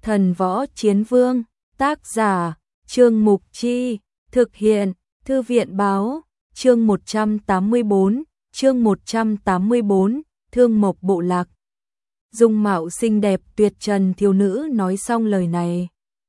Thần Võ Chiến Vương, tác giả, Trương Mục Chi, thực hiện, Thư viện Báo, chương 184, Thương Mộc Bộ Lạc. Dung mạo xinh đẹp tuyệt trần thiếu nữ nói xong lời này,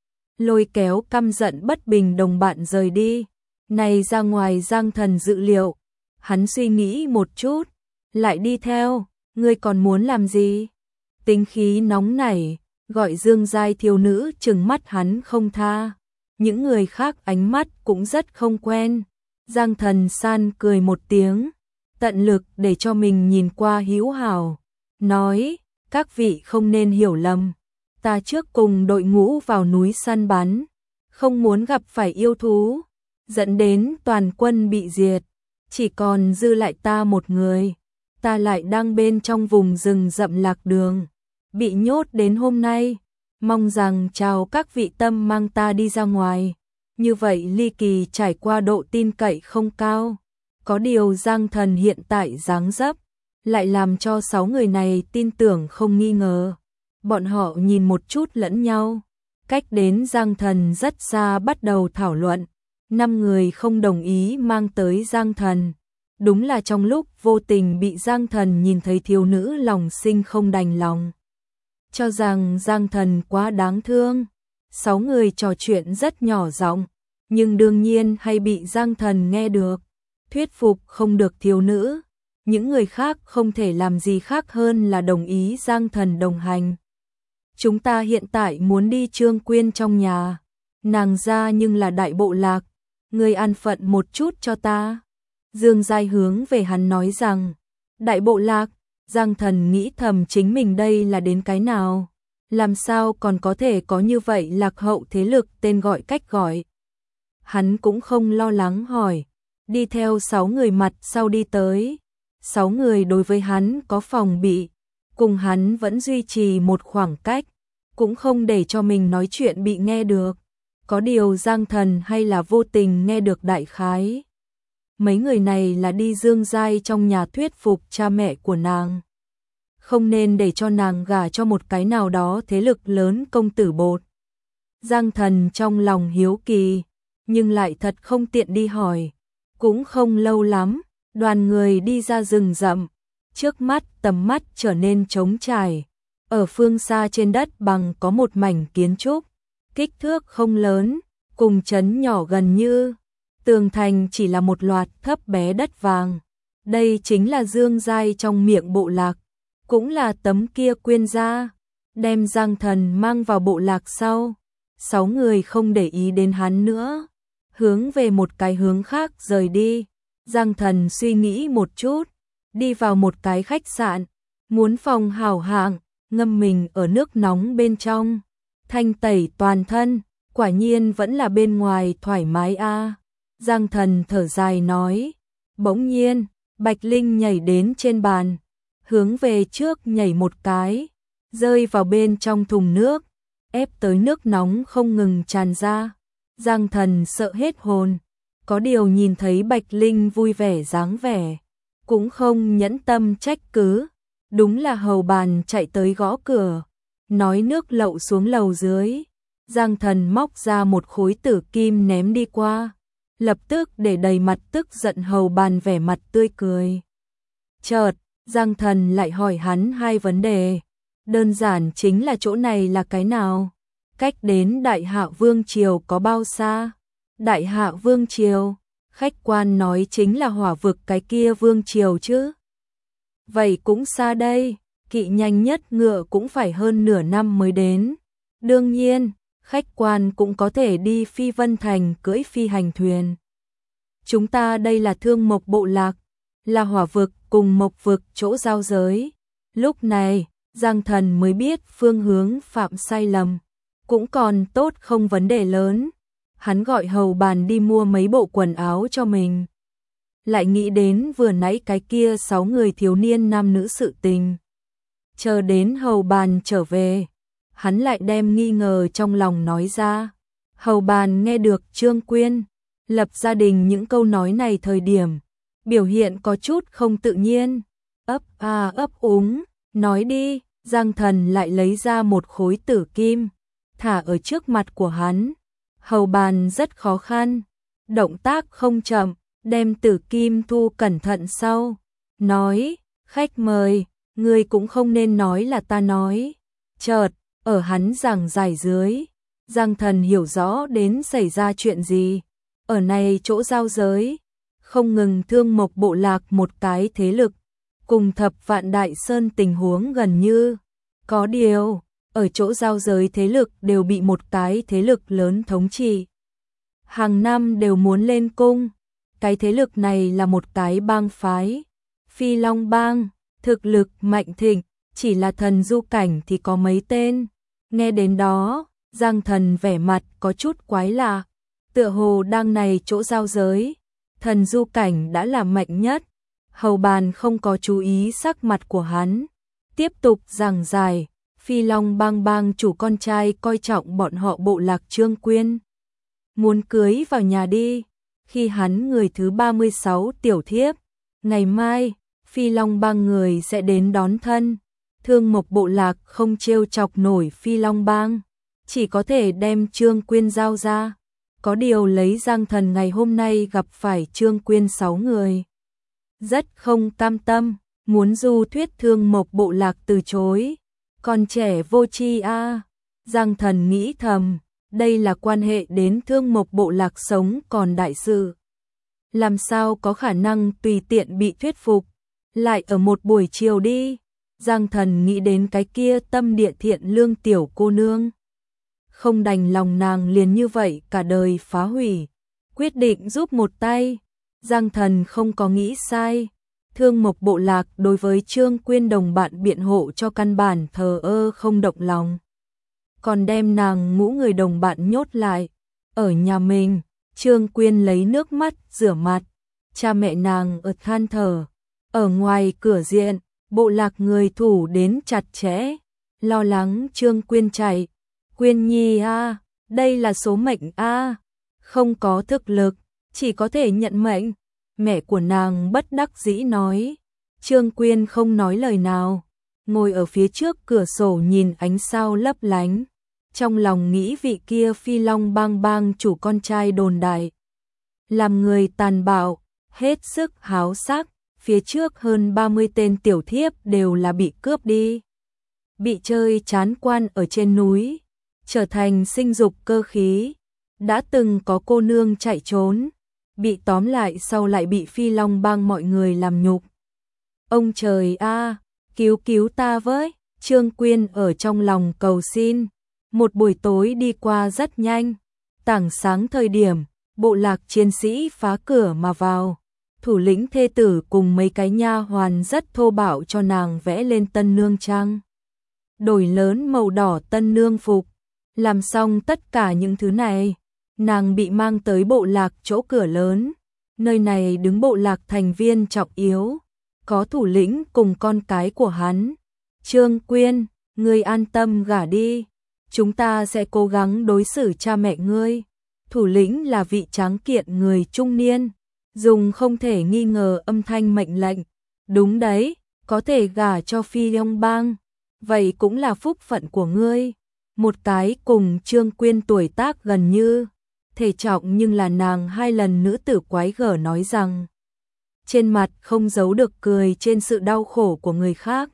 lôi kéo căm giận bất bình đồng bạn rời đi. Này ra ngoài Giang Thần dự liệu, hắn suy nghĩ một chút, lại đi theo, ngươi còn muốn làm gì? Tính khí nóng nảy, gọi Dương giai thiếu nữ trừng mắt hắn không tha. Những người khác ánh mắt cũng rất không quen. Giang Thần san cười một tiếng, tận lực để cho mình nhìn qua hữu hảo, nói, các vị không nên hiểu lầm, ta trước cùng đội ngũ vào núi săn bắn, không muốn gặp phải yêu thú, dẫn đến toàn quân bị diệt, chỉ còn dư lại ta một người, ta lại đang bên trong vùng rừng rậm lạc đường, bị nhốt đến hôm nay, mong rằng chào các vị tâm mang ta đi ra ngoài. Như vậy ly kỳ trải qua độ tin cậy không cao, có điều Giang Thần hiện tại dáng dấp lại làm cho 6 người này tin tưởng không nghi ngờ. Bọn họ nhìn một chút lẫn nhau, cách đến Giang Thần rất xa bắt đầu thảo luận. 5 người không đồng ý mang tới Giang Thần. Đúng là trong lúc vô tình bị Giang Thần nhìn thấy thiếu nữ lòng sinh không đành lòng, cho rằng Giang Thần quá đáng thương. 6 người trò chuyện rất nhỏ giọng, nhưng đương nhiên hay bị Giang Thần nghe được. Thuyết phục không được thiếu nữ, những người khác không thể làm gì khác hơn là đồng ý Giang Thần đồng hành. Chúng ta hiện tại muốn đi Trương Quyên trong nhà, nàng ra nhưng là đại bộ lạc, ngươi an phận một chút cho ta. Dương giai hướng về hắn nói rằng, đại bộ lạc. Giang Thần nghĩ thầm chính mình đây là đến cái nào, làm sao còn có thể có như vậy lạc hậu thế lực tên gọi cách gọi. Hắn cũng không lo lắng hỏi, đi theo 6 người mặt sau đi tới. 6 người đối với hắn có phòng bị, cùng hắn vẫn duy trì một khoảng cách, cũng không để cho mình nói chuyện bị nghe được. Có điều Giang Thần hay là vô tình nghe được đại khái. Mấy người này là đi Dương giai trong nhà thuyết phục cha mẹ của nàng, không nên để cho nàng gả cho một cái nào đó thế lực lớn công tử bột. Giang Thần trong lòng hiếu kỳ, nhưng lại thật không tiện đi hỏi. Cũng không lâu lắm, đoàn người đi ra rừng rậm, trước mắt tầm mắt trở nên trống trải. Ở phương xa trên đất bằng có một mảnh kiến trúc, kích thước không lớn, cùng trấn nhỏ gần như. Tường thành chỉ là một loạt thấp bé đất vàng. Đây chính là Dương giai trong miệng bộ lạc, cũng là tấm kia Quyên gia. Đem Giang Thần mang vào bộ lạc sau, 6 người không để ý đến hắn nữa, hướng về một cái hướng khác rời đi. Giang Thần suy nghĩ một chút, đi vào một cái khách sạn, muốn phòng hảo hạng, ngâm mình ở nước nóng bên trong, thanh tẩy toàn thân, quả nhiên vẫn là bên ngoài thoải mái a. Giang Thần thở dài nói, bỗng nhiên, Bạch Linh nhảy đến trên bàn, hướng về trước nhảy một cái, rơi vào bên trong thùng nước, ép tới nước nóng không ngừng tràn ra. Giang Thần sợ hết hồn, có điều nhìn thấy Bạch Linh vui vẻ dáng vẻ, cũng không nhẫn tâm trách cứ. Đúng là hầu bàn chạy tới gõ cửa, nói nước lậu xuống lầu dưới. Giang Thần móc ra một khối tử kim ném đi qua, lập tức để đầy mặt tức giận hầu bàn vẻ mặt tươi cười. Chợt, Giang Thần lại hỏi hắn 2 vấn đề, đơn giản chính là chỗ này là cái nào, cách đến Đại Hạ Vương Triều có bao xa. Đại Hạ Vương Triều, khách quan nói chính là Hỏa Vực cái kia Vương Triều chứ. Vậy cũng xa đây, kỵ nhanh nhất ngựa cũng phải hơn nửa năm mới đến. Đương nhiên, khách quan cũng có thể đi Phi Vân Thành cưỡi phi hành thuyền. Chúng ta đây là Thương Mộc Bộ Lạc, là Hỏa Vực cùng Mộc Vực chỗ giao giới. Lúc này, Giang Thần mới biết phương hướng phạm sai lầm, cũng còn tốt không vấn đề lớn. Hắn gọi hầu bàn đi mua mấy bộ quần áo cho mình. Lại nghĩ đến vừa nãy cái kia 6 người thiếu niên nam nữ sự tình. Chờ đến hầu bàn trở về, hắn lại đem nghi ngờ trong lòng nói ra. Hầu bàn nghe được Trương Quyên lập gia đình những câu nói này thời điểm, biểu hiện có chút không tự nhiên, ấp úng, nói đi. Giang Thần lại lấy ra một khối tử kim, thả ở trước mặt của hắn. Hầu bàn rất khó khăn, động tác không chậm, đem Tử Kim thu cẩn thận sau, nói, khách mời, ngươi cũng không nên nói là ta nói. Chợt, ở hắn giảng giải dưới, Giang Thần hiểu rõ đến xảy ra chuyện gì. Ở này chỗ giao giới, không ngừng Thương Mộc bộ lạc một cái thế lực, cùng Thập Vạn Đại Sơn tình huống gần như. Có điều, ở chỗ giao giới thế lực đều bị một cái thế lực lớn thống trị. Hàng năm đều muốn lên cung, cái thế lực này là một cái bang phái. Phi Long Bang, thực lực mạnh thịnh, chỉ là thần du cảnh thì có mấy tên. Nghe đến đó, Giang Thần vẻ mặt có chút quái lạ, tựa hồ đang này chỗ giao giới, thần du cảnh đã là mạnh nhất. Hầu bàn không có chú ý sắc mặt của hắn, tiếp tục giảng giải, Phi Long Bang bang chủ con trai coi trọng bọn họ bộ lạc Trương Quyên, muốn cưới vào nhà đi, khi hắn người thứ 36 tiểu thiếp, ngày mai, Phi Long Bang người sẽ đến đón thân. Thương Mộc bộ lạc không trêu chọc nổi Phi Long Bang, chỉ có thể đem Trương Quyên giao ra. Có điều lấy Giang Thần ngày hôm nay gặp phải Trương Quyên 6 người, rất không cam tâm, muốn du thuyết Thương Mộc bộ lạc từ chối. Còn trẻ vô tri a. Giang Thần nghĩ thầm, đây là quan hệ đến Thương Mộc bộ lạc sống còn đại sự, làm sao có khả năng tùy tiện bị thuyết phục. Lại ở một buổi chiều đi, Giang Thần nghĩ đến cái kia tâm địa thiện lương tiểu cô nương, không đành lòng nàng liền như vậy cả đời phá hủy, quyết định giúp một tay. Giang Thần không có nghĩ sai, Thương Mộc bộ lạc đối với Trương Quyên đồng bạn biện hộ cho căn bản thờ ơ không động lòng, còn đem nàng ngũ người đồng bạn nhốt lại ở nhà mình. Trương Quyên lấy nước mắt rửa mặt, cha mẹ nàng ở than thở. Ở ngoài cửa diện, bộ lạc người thủ đến chặt chẽ, lo lắng Trương Quyên chạy. Quyên nhi a, đây là số mệnh a, không có thực lực, chỉ có thể nhận mệnh. Mẹ của nàng bất đắc dĩ nói. Trương Quyên không nói lời nào, ngồi ở phía trước cửa sổ nhìn ánh sao lấp lánh, trong lòng nghĩ vị kia Phi Long Bang bang chủ con trai đồn đại, làm người tàn bạo, hết sức háo sắc. Phía trước hơn 30 tên tiểu thiếp đều là bị cướp đi, bị chơi chán quan ở trên núi, trở thành sinh dục cơ khí. Đã từng có cô nương chạy trốn, bị tóm lại sau lại bị Phi Long Bang mọi người làm nhục. Ông trời a, cứu cứu ta với. Trương Quyên ở trong lòng cầu xin. Một buổi tối đi qua rất nhanh, tảng sáng thời điểm, bộ lạc chiến sĩ phá cửa mà vào. Thủ lĩnh thê tử cùng mấy cái nha hoàn rất thô bạo cho nàng vẽ lên tân nương trang, đổi lớn màu đỏ tân nương phục. Làm xong tất cả những thứ này, nàng bị mang tới bộ lạc chỗ cửa lớn. Nơi này đứng bộ lạc thành viên trọng yếu, có thủ lĩnh cùng con cái của hắn. Trương Quyên, ngươi an tâm gả đi, chúng ta sẽ cố gắng đối xử cha mẹ ngươi. Thủ lĩnh là vị tráng kiện người trung niên, dùng không thể nghi ngờ âm thanh mệnh lệnh. Đúng đấy, có thể gả cho Phi Long Bang, vậy cũng là phúc phận của ngươi. Một cái cùng Trương Quyên tuổi tác gần như thể trọng nhưng là nàng 2 lần nữ tử quái gở nói rằng, trên mặt không giấu được cười trên sự đau khổ của người khác.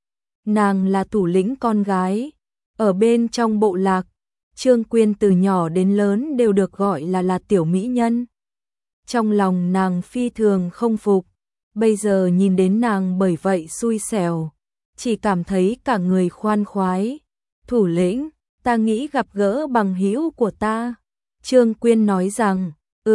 Nàng là thủ lĩnh con gái, ở bên trong bộ lạc, Trương Quyên từ nhỏ đến lớn đều được gọi là tiểu mỹ nhân. Trong lòng nàng phi thường không phục, bây giờ nhìn đến nàng bởi vậy xui xẻo, chỉ cảm thấy cả người khoan khoái. Thủ lĩnh, ta nghĩ gặp gỡ bằng hữu của ta. Trương Quyên nói rằng,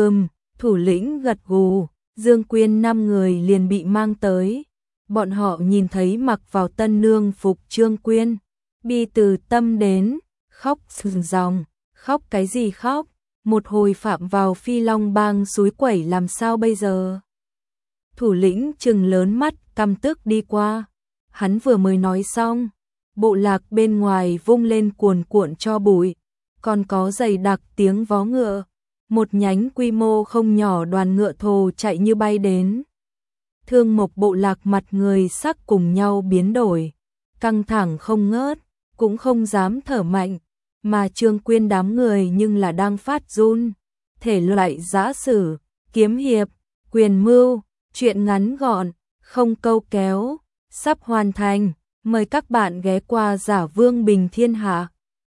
thủ lĩnh gật gù. Dương Quyên 5 người liền bị mang tới. Bọn họ nhìn thấy mặc vào tân nương phục Trương Quyên, bi từ tâm đến, khóc sừng ròng. Khóc cái gì khóc? Một hồi phạm vào Phi Long Bang suối quẩy làm sao bây giờ? Thủ lĩnh trừng lớn mắt căm tức đi qua. Hắn vừa mới nói xong, bộ lạc bên ngoài vung lên cuồn cuộn cho bụi, còn có dày đặc tiếng vó ngựa. Một nhánh quy mô không nhỏ đoàn ngựa thồ chạy như bay đến. Thương Mộc bộ lạc mặt người sắc cùng nhau biến đổi, căng thẳng không ngớt, cũng không dám thở mạnh. mà Trương Quyên đám người nhưng là đang phát run. Thể loại giã sử, kiếm hiệp, quyền mưu, truyện ngắn gọn, không câu kéo, sắp hoàn thành. Mời các bạn ghé qua Giả Vương Bình Thiên Hạ.